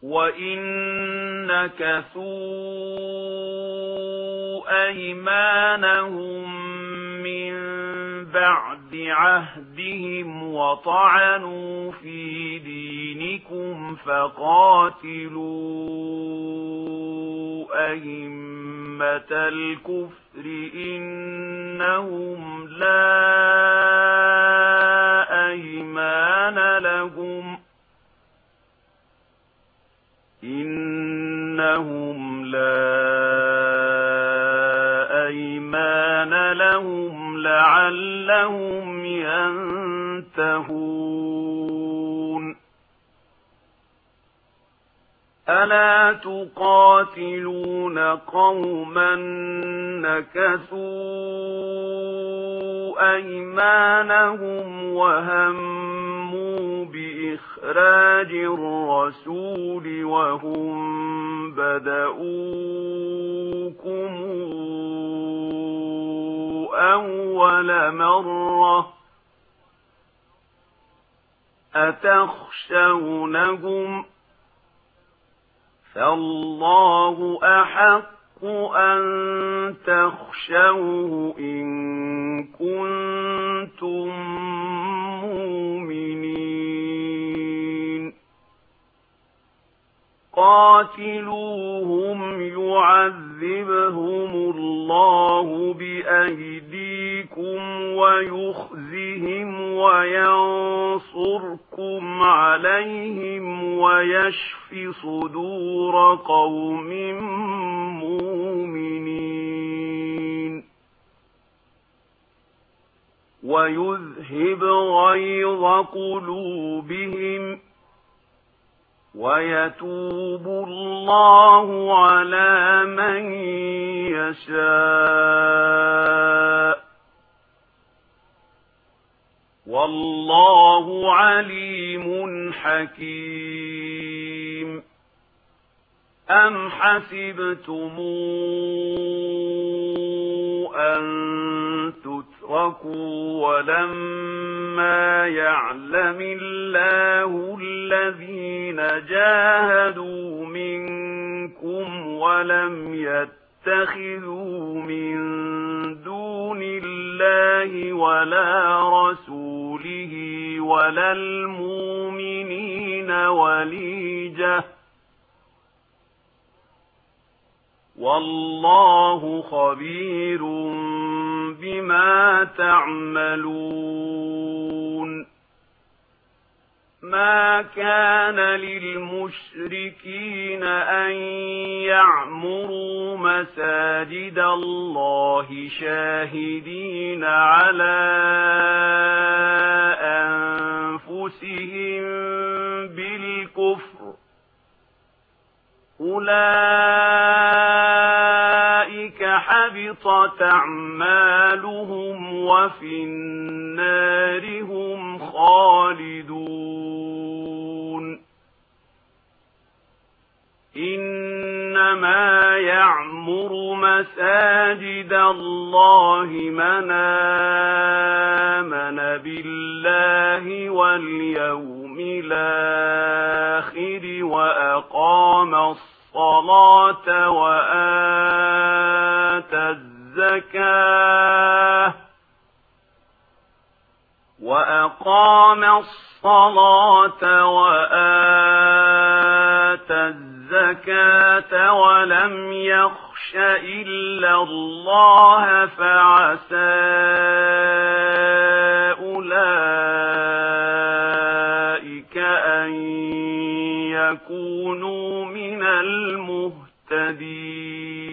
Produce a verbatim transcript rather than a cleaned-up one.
وَإِن نَكَثُوا أَيْمَانَهُم مِّن بَعْدِ عَهْدِهِمْ وَطَعَنُوا فِي دِينِكُمْ فَقَاتِلُوا أَئِمَّةَ الْكُفْرِ إِنَّهُمْ لَا أَيْمَانَ لَهُمْ إِنَّهُمْ لَا أَيْمَانَ لَهُمْ لَعَلَّهُمْ يَنْتَهُونَ أَلَا تُقَاتِلُونَ قَوْمًا نَكَثُوا أَيْمَانَهُمْ وَهَمُّوا بِإِخْرَاجِ الرَّسُولِ وَهُمْ بَدَءُوكُمْ أَوَّلَ مَرَّةٍ أَتَخْشَوْنَهُمْ فَاللَّهُ أَحَقُّ أَن تَخْشَوْهُ إِن كُنتُم مُّؤْمِنِينَ قَاتِلُوهُمْ يُعَذِّبْهُمُ اللَّهُ بِأَيْدِيكُمْ وَيُخْزِهِمْ وَيَنصُرْكُمْ عَلَيْهِمْ وَيَشْفِ صُدُورَ قَوْمٍ مُؤْمِنِينَ وَيُذْهِبْ غَيْظَ قُلُوبِهِمْ وَيَتُوبُ اللَّهُ عَلَى مَن يَشَاءُ وَاللَّهُ عَلِيمٌ حَكِيمٌ أَمْ حَسِبْتُمْ أَن تُتْرَكُوا وَلَمَّا يَعْلَمِ اللَّهُ الَّذِينَ جَاهَدُوا مِنكُمْ وَلَمْ يَتَّخِذُوا مِن دُونِ اللَّهِ وَلَا رَسُولِهِ وَلَا الْمُؤْمِنِينَ وَلِيجَةً وَاللَّهُ خَبِيرٌ بِمَا تَعْمَلُونَ مَا كَانَ لِلْمُشْرِكِينَ أَن يَعْمُرُوا مَسَاجِدَ اللَّهِ شَاهِدِينَ عَلَى أَنفُسِهِم بِالْكُفْرِ أُولَئِكَ حَبِطَتْ أَعْمَالُهُمْ وَفِي النَّارِ هُمْ خَالِدُونَ إِنَّمَا يَعْمُرُ مَسَاجِدَ اللَّهِ مَنْ آمَنَ بِاللَّهِ وَالْيَوْمِ الْآخِرِ وَأَقَامَ الصَّلَاةَ وَآتَى الزَّكَاةَ وَأَقَامَ الصَّلَاةَ وَآتَى الزَّكَاةَ وَلَمْ يَخْشَ إِلَّا اللَّهَ فَعَسَىٰ أُولَئِكَ أَن يَكُونُوا مِنَ الْمُهْتَدِينَ